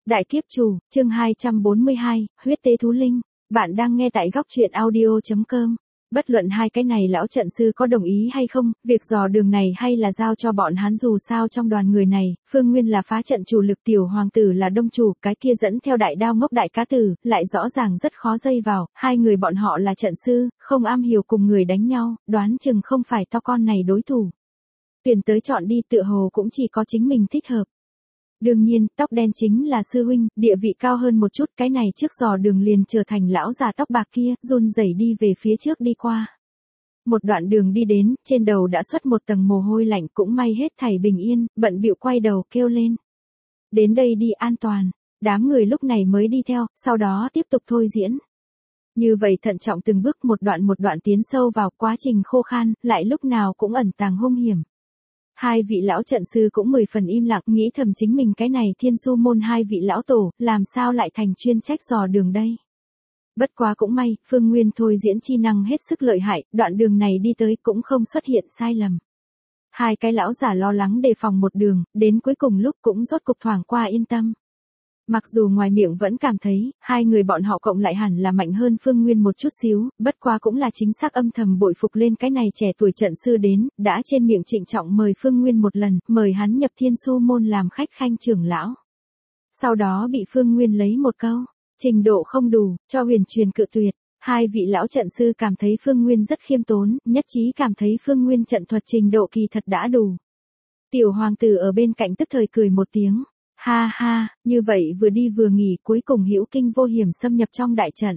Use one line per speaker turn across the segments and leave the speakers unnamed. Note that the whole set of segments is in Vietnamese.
Đại kiếp chủ, chương 242, huyết tế thú linh. Bạn đang nghe tại góc truyện audio.com. Bất luận hai cái này lão trận sư có đồng ý hay không, việc dò đường này hay là giao cho bọn hắn, dù sao trong đoàn người này, Phương Nguyên là phá trận chủ lực, tiểu hoàng tử là đông chủ, cái kia dẫn theo đại đao ngốc đại cá tử, lại rõ ràng rất khó dây vào, hai người bọn họ là trận sư, không am hiểu cùng người đánh nhau, đoán chừng không phải to con này đối thủ. Tuyển tới chọn đi, tựa hồ cũng chỉ có chính mình thích hợp. Đương nhiên, tóc đen chính là sư huynh, địa vị cao hơn một chút, cái này trước dò đường liền trở thành lão già tóc bạc kia, run rẩy đi về phía trước đi qua. Một đoạn đường đi đến, trên đầu đã xuất một tầng mồ hôi lạnh, cũng may hết thảy bình yên, bận bịu quay đầu kêu lên. Đến đây đi, an toàn. Đám người lúc này mới đi theo, sau đó tiếp tục thôi diễn. Như vậy thận trọng từng bước một đoạn tiến sâu vào, quá trình khô khan, lại lúc nào cũng ẩn tàng hung hiểm. Hai vị lão trận sư cũng 10 phần im lặng, nghĩ thầm chính mình cái này Thiên Du môn hai vị lão tổ, làm sao lại thành chuyên trách dò đường đây. Bất quá cũng may, Phương Nguyên thôi diễn chi năng hết sức lợi hại, đoạn đường này đi tới cũng không xuất hiện sai lầm. Hai cái lão giả lo lắng đề phòng một đường, đến cuối cùng lúc cũng rốt cục thoảng qua yên tâm. Mặc dù ngoài miệng vẫn cảm thấy, hai người bọn họ cộng lại hẳn là mạnh hơn Phương Nguyên một chút xíu, bất quá cũng là chính xác âm thầm bội phục lên cái này trẻ tuổi trận sư đến, đã trên miệng trịnh trọng mời Phương Nguyên một lần, mời hắn nhập Thiên Du môn làm khách khanh trưởng lão. Sau đó bị Phương Nguyên lấy một câu, trình độ không đủ, cho huyền truyền cự tuyệt. Hai vị lão trận sư cảm thấy Phương Nguyên rất khiêm tốn, nhất trí cảm thấy Phương Nguyên trận thuật trình độ kỳ thật đã đủ. Tiểu hoàng tử ở bên cạnh tức thời cười một tiếng. Ha ha, như vậy vừa đi vừa nghỉ, cuối cùng hữu kinh vô hiểm xâm nhập trong đại trận.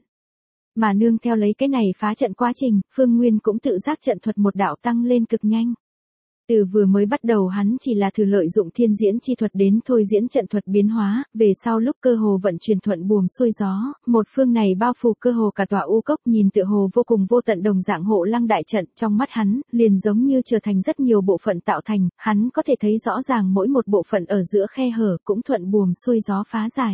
Mà nương theo lấy cái này phá trận quá trình, Phương Nguyên cũng tự giác trận thuật một đạo tăng lên cực nhanh. Từ vừa mới bắt đầu hắn chỉ là thử lợi dụng thiên diễn chi thuật đến thôi diễn trận thuật biến hóa, về sau lúc cơ hồ vận chuyển thuận buồm xuôi gió, một phương này bao phủ cơ hồ cả tòa u cốc, nhìn tựa hồ vô cùng vô tận đồng dạng hộ lăng đại trận, trong mắt hắn, liền giống như trở thành rất nhiều bộ phận tạo thành, hắn có thể thấy rõ ràng mỗi một bộ phận ở giữa khe hở cũng thuận buồm xuôi gió phá giải.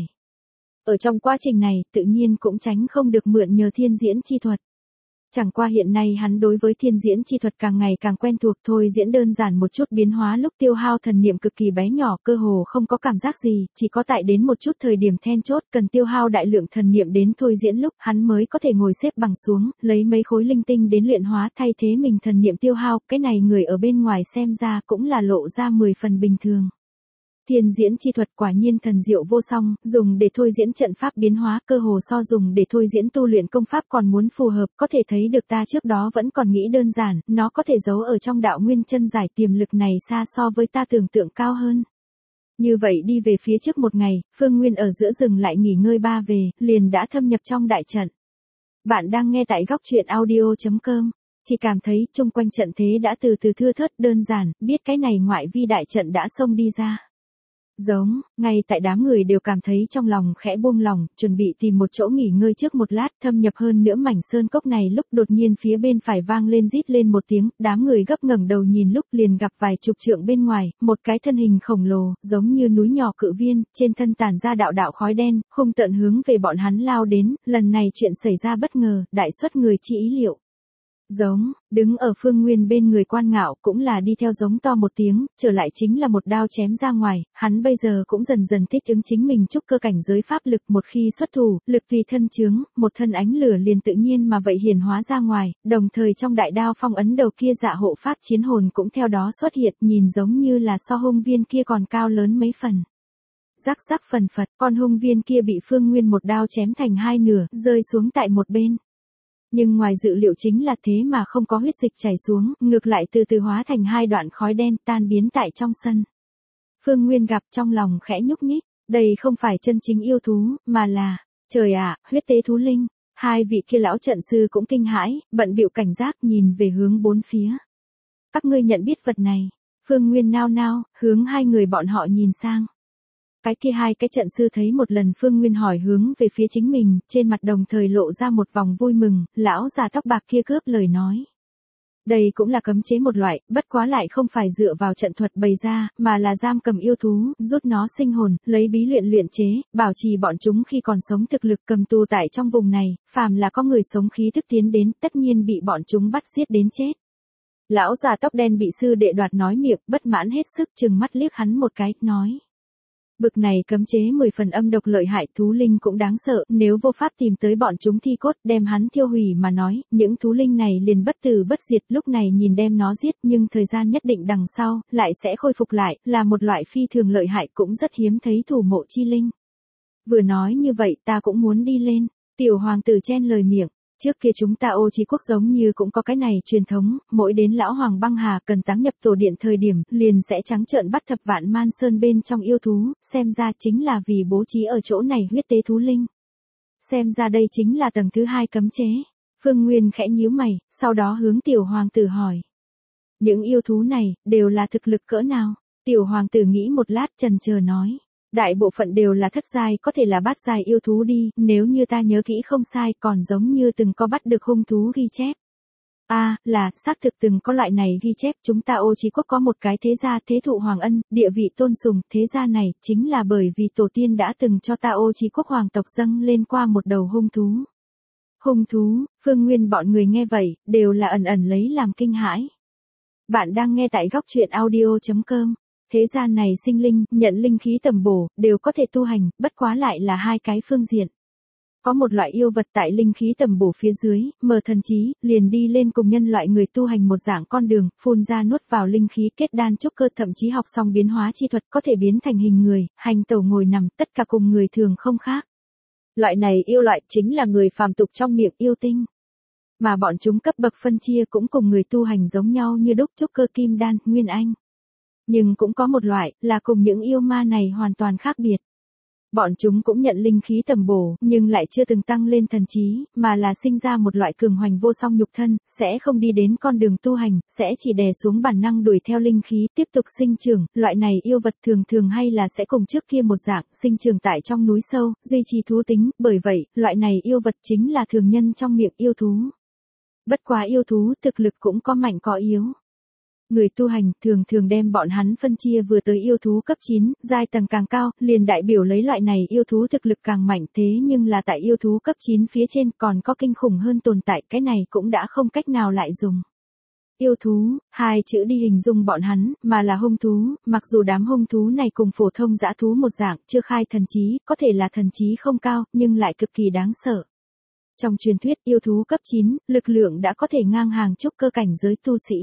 Ở trong quá trình này, tự nhiên cũng tránh không được mượn nhờ thiên diễn chi thuật. Chẳng qua hiện nay hắn đối với thiên diễn chi thuật càng ngày càng quen thuộc, thôi diễn đơn giản một chút biến hóa lúc tiêu hao thần niệm cực kỳ bé nhỏ, cơ hồ không có cảm giác gì, chỉ có tại đến một chút thời điểm then chốt cần tiêu hao đại lượng thần niệm đến thôi diễn lúc hắn mới có thể ngồi xếp bằng xuống, lấy mấy khối linh tinh đến luyện hóa thay thế mình thần niệm tiêu hao, cái này người ở bên ngoài xem ra cũng là lộ ra 10 phần bình thường. Thiên diễn chi thuật quả nhiên thần diệu vô song, dùng để thôi diễn trận pháp biến hóa cơ hồ so dùng để thôi diễn tu luyện công pháp còn muốn phù hợp, có thể thấy được ta trước đó vẫn còn nghĩ đơn giản, nó có thể giấu ở trong đạo nguyên chân giải, tiềm lực này xa so với ta tưởng tượng cao hơn. Như vậy đi về phía trước một ngày, Phương Nguyên ở giữa rừng lại nghỉ ngơi ba về, liền đã thâm nhập trong đại trận. Bạn đang nghe tại góc truyện audio.com. Chỉ cảm thấy chung quanh trận thế đã từ từ thưa thớt, đơn giản, biết cái này ngoại vi đại trận đã xông đi ra. Giống, ngay tại đám người đều cảm thấy trong lòng khẽ buông lòng, chuẩn bị tìm một chỗ nghỉ ngơi trước một lát, thâm nhập hơn nữa mảnh sơn cốc này lúc đột nhiên phía bên phải vang lên rít lên một tiếng, đám người gấp ngẩng đầu nhìn lúc liền gặp vài chục trượng bên ngoài, một cái thân hình khổng lồ, giống như núi nhỏ cự viên, trên thân tản ra đạo đạo khói đen, hung tợn hướng về bọn hắn lao đến, lần này chuyện xảy ra bất ngờ, đại xuất người chi ý liệu. Giống, đứng ở Phương Nguyên bên người Quan Ngạo cũng là đi theo giống to một tiếng, trở lại chính là một đao chém ra ngoài, hắn bây giờ cũng dần dần thích ứng chính mình trúc cơ cảnh giới pháp lực, một khi xuất thủ, lực tùy thân chướng, một thân ánh lửa liền tự nhiên mà vậy hiển hóa ra ngoài, đồng thời trong đại đao phong ấn đầu kia dạ hộ pháp chiến hồn cũng theo đó xuất hiện, nhìn giống như là so hung viên kia còn cao lớn mấy phần. Rắc rắc phần phật, con hung viên kia bị Phương Nguyên một đao chém thành hai nửa, rơi xuống tại một bên. Nhưng ngoài dự liệu chính là thế mà không có huyết dịch chảy xuống, ngược lại từ từ hóa thành hai đoạn khói đen tan biến tại trong sân. Phương Nguyên gặp trong lòng khẽ nhúc nhích, đây không phải chân chính yêu thú, mà là, trời ạ, huyết tế thú linh. Hai vị kia lão trận sư cũng kinh hãi, bận bịu cảnh giác nhìn về hướng bốn phía. Các ngươi nhận biết vật này. Phương Nguyên nao nao, hướng hai người bọn họ nhìn sang. Cái kia hai cái trận sư thấy một lần Phương Nguyên hỏi hướng về phía chính mình, trên mặt đồng thời lộ ra một vòng vui mừng, lão già tóc bạc kia cướp lời nói. Đây cũng là cấm chế một loại, bất quá lại không phải dựa vào trận thuật bày ra, mà là giam cầm yêu thú, rút nó sinh hồn, lấy bí luyện chế, bảo trì bọn chúng khi còn sống thực lực, cầm tù tại trong vùng này, phàm là có người sống khí thức tiến đến, tất nhiên bị bọn chúng bắt giết đến chết. Lão già tóc đen bị sư đệ đoạt nói miệng, bất mãn hết sức, trừng mắt liếc hắn một cái, nói. Bực này cấm chế 10 phần âm độc lợi hại, thú linh cũng đáng sợ, nếu vô pháp tìm tới bọn chúng thi cốt đem hắn thiêu hủy mà nói, những thú linh này liền bất tử bất diệt, lúc này nhìn đem nó giết nhưng thời gian nhất định đằng sau, lại sẽ khôi phục lại, là một loại phi thường lợi hại cũng rất hiếm thấy thủ mộ chi linh. Vừa nói như vậy ta cũng muốn đi lên, tiểu hoàng tử chen lời miệng. Trước kia chúng ta Ô Chí Quốc giống như cũng có cái này truyền thống, mỗi đến lão hoàng băng hà cần táng nhập tổ điện thời điểm, liền sẽ trắng trợn bắt thập vạn man sơn bên trong yêu thú, xem ra chính là vì bố trí ở chỗ này huyết tế thú linh. Xem ra đây chính là tầng thứ 2 cấm chế. Phương Nguyên khẽ nhíu mày, sau đó hướng tiểu hoàng tử hỏi. Những yêu thú này, đều là thực lực cỡ nào? Tiểu hoàng tử nghĩ một lát chần chờ nói. Đại bộ phận đều là thất giai, có thể là bát giai yêu thú đi, nếu như ta nhớ kỹ không sai, còn giống như từng có bắt được hung thú ghi chép. Xác thực từng có loại này ghi chép, chúng ta Ô Chí Quốc có một cái thế gia thế thụ hoàng ân, địa vị tôn sùng, thế gia này chính là bởi vì tổ tiên đã từng cho ta Ô Chí Quốc hoàng tộc dâng lên qua một đầu hung thú. Hung thú, Phương Nguyên bọn người nghe vậy, đều là ẩn ẩn lấy làm kinh hãi. Bạn đang nghe tại góc truyện audio.com. Thế gian này sinh linh, nhận linh khí tầm bổ, đều có thể tu hành, bất quá lại là hai cái phương diện. Có một loại yêu vật tại linh khí tầm bổ phía dưới, mở thần trí, liền đi lên cùng nhân loại người tu hành một dạng con đường, phun ra nuốt vào linh khí kết đan trúc cơ, thậm chí học xong biến hóa chi thuật có thể biến thành hình người, hành tẩu ngồi nằm, tất cả cùng người thường không khác. Loại này yêu loại chính là người phàm tục trong miệng yêu tinh. Mà bọn chúng cấp bậc phân chia cũng cùng người tu hành giống nhau như đúc trúc cơ kim đan, nguyên anh. Nhưng cũng có một loại, là cùng những yêu ma này hoàn toàn khác biệt. Bọn chúng cũng nhận linh khí tầm bổ, nhưng lại chưa từng tăng lên thần trí, mà là sinh ra một loại cường hoành vô song nhục thân, sẽ không đi đến con đường tu hành, sẽ chỉ đè xuống bản năng đuổi theo linh khí, tiếp tục sinh trưởng. Loại này yêu vật thường thường hay là sẽ cùng trước kia một dạng, sinh trưởng tại trong núi sâu, duy trì thú tính, bởi vậy, loại này yêu vật chính là thường nhân trong miệng yêu thú. Bất quá yêu thú, thực lực cũng có mạnh có yếu. Người tu hành thường thường đem bọn hắn phân chia vừa tới yêu thú cấp 9, giai tầng càng cao, liền đại biểu lấy loại này yêu thú thực lực càng mạnh, thế nhưng là tại yêu thú cấp 9 phía trên còn có kinh khủng hơn tồn tại, cái này cũng đã không cách nào lại dùng. Yêu thú, hai chữ đi hình dung bọn hắn, mà là hung thú, mặc dù đám hung thú này cùng phổ thông dã thú một dạng, chưa khai thần trí, có thể là thần trí không cao, nhưng lại cực kỳ đáng sợ. Trong truyền thuyết yêu thú cấp 9, lực lượng đã có thể ngang hàng trúc cơ cảnh giới tu sĩ.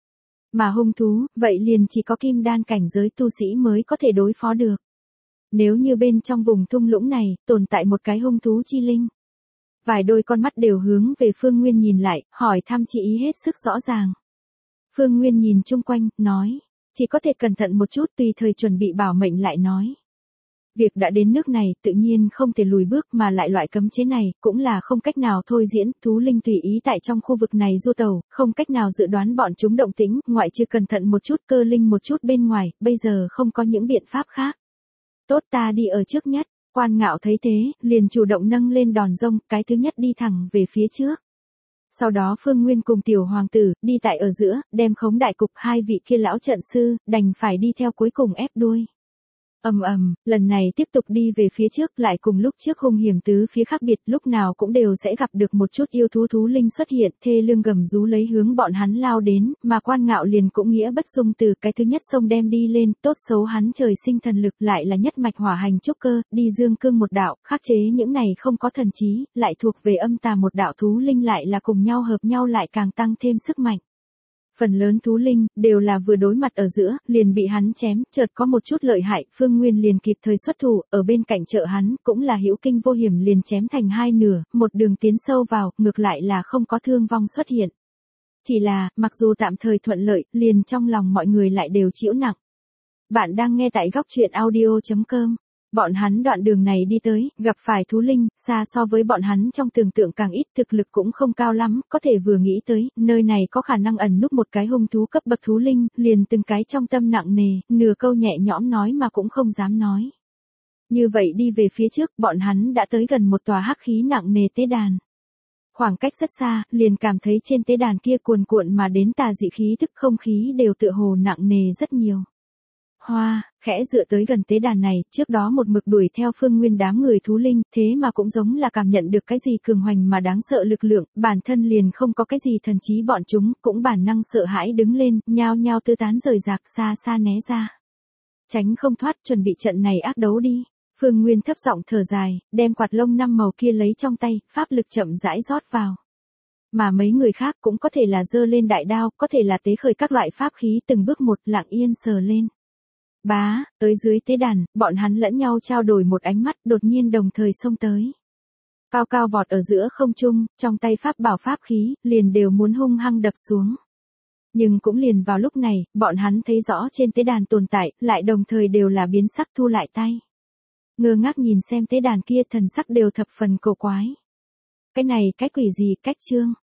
Mà hung thú, vậy liền chỉ có kim đan cảnh giới tu sĩ mới có thể đối phó được. Nếu như bên trong vùng thung lũng này, tồn tại một cái hung thú chi linh. Vài đôi con mắt đều hướng về Phương Nguyên nhìn lại, hỏi thăm chỉ ý hết sức rõ ràng. Phương Nguyên nhìn chung quanh, nói, chỉ có thể cẩn thận một chút tùy thời chuẩn bị bảo mệnh lại nói. Việc đã đến nước này, tự nhiên không thể lùi bước mà lại loại cấm chế này, cũng là không cách nào thôi diễn, thú linh tùy ý tại trong khu vực này du tàu, không cách nào dự đoán bọn chúng động tĩnh, ngoại trừ cẩn thận một chút cơ linh một chút bên ngoài, bây giờ không có những biện pháp khác. Tốt, ta đi ở trước nhất, Quan Ngạo thấy thế, liền chủ động nâng lên đòn rông, cái thứ nhất đi thẳng về phía trước. Sau đó Phương Nguyên cùng tiểu hoàng tử, đi tại ở giữa, đem khống đại cục, hai vị kia lão trận sư, đành phải đi theo cuối cùng ép đuôi. Lần này tiếp tục đi về phía trước, lại cùng lúc trước hung hiểm tứ phía khác biệt, lúc nào cũng đều sẽ gặp được một chút yêu thú linh xuất hiện, thê lương gầm rú lấy hướng bọn hắn lao đến, mà Quan Ngạo liền cũng nghĩa bất dung từ, cái thứ nhất sông đem đi lên, tốt xấu hắn trời sinh thần lực, lại là nhất mạch hỏa hành trúc cơ, đi dương cương một đạo, khắc chế những này không có thần trí, lại thuộc về âm tà một đạo thú linh, lại là cùng nhau hợp nhau lại càng tăng thêm sức mạnh. Phần lớn thú linh, đều là vừa đối mặt ở giữa, liền bị hắn chém, chợt có một chút lợi hại, Phương Nguyên liền kịp thời xuất thủ, ở bên cạnh trợ hắn, cũng là hữu kinh vô hiểm liền chém thành hai nửa, một đường tiến sâu vào, ngược lại là không có thương vong xuất hiện. Chỉ là, mặc dù tạm thời thuận lợi, liền trong lòng mọi người lại đều chịu nặng. Bạn đang nghe tại góc truyện audio.com. Bọn hắn đoạn đường này đi tới, gặp phải thú linh, xa so với bọn hắn trong tưởng tượng càng ít, thực lực cũng không cao lắm, có thể vừa nghĩ tới, nơi này có khả năng ẩn núp một cái hung thú cấp bậc thú linh, liền từng cái trong tâm nặng nề, nửa câu nhẹ nhõm nói mà cũng không dám nói. Như vậy đi về phía trước, bọn hắn đã tới gần một tòa hắc khí nặng nề tế đàn. Khoảng cách rất xa, liền cảm thấy trên tế đàn kia cuồn cuộn mà đến tà dị khí tức, không khí đều tựa hồ nặng nề rất nhiều. Khẽ dựa tới gần tế đàn này, trước đó một mực đuổi theo Phương Nguyên đám người thú linh, thế mà cũng giống là cảm nhận được cái gì cường hoành mà đáng sợ lực lượng, bản thân liền không có cái gì thần trí, bọn chúng cũng bản năng sợ hãi đứng lên, nhao nhao tứ tán rời rạc xa xa né ra. Tránh không thoát, chuẩn bị trận này ác đấu đi. Phương Nguyên thấp giọng thở dài, đem quạt lông 5 màu kia lấy trong tay, pháp lực chậm rãi rót vào. Mà mấy người khác cũng có thể là giơ lên đại đao, có thể là tế khởi các loại pháp khí từng bước một lặng yên sờ lên. Bá, tới dưới tế đàn, bọn hắn lẫn nhau trao đổi một ánh mắt, đột nhiên đồng thời xông tới. Cao cao vọt ở giữa không trung, trong tay pháp bảo pháp khí, liền đều muốn hung hăng đập xuống. Nhưng cũng liền vào lúc này, bọn hắn thấy rõ trên tế đàn tồn tại, lại đồng thời đều là biến sắc thu lại tay. Ngơ ngác nhìn xem tế đàn kia, thần sắc đều thập phần cổ quái. Cái này cái quỷ gì, cách trương.